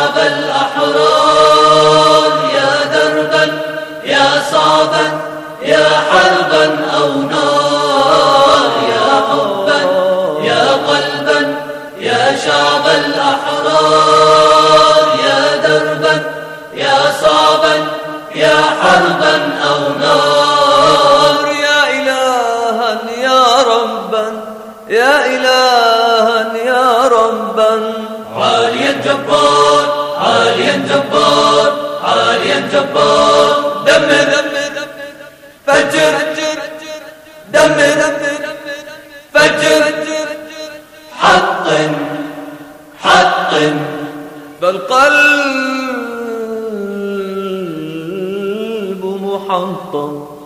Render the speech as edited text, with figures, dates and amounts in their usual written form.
شعب الأحرار يا دربا يا صعبا يا حربا أو نار يا حبا يا قلبا يا شعب الأحرار يا دربا يا صعبا يا حربا أو نار يا إلها يا ربا يا إلها يا ربا عاليا جبار عاليا جبار عاليا جبار دمر فجر دمر فجر حطم حطم فالقلب محطم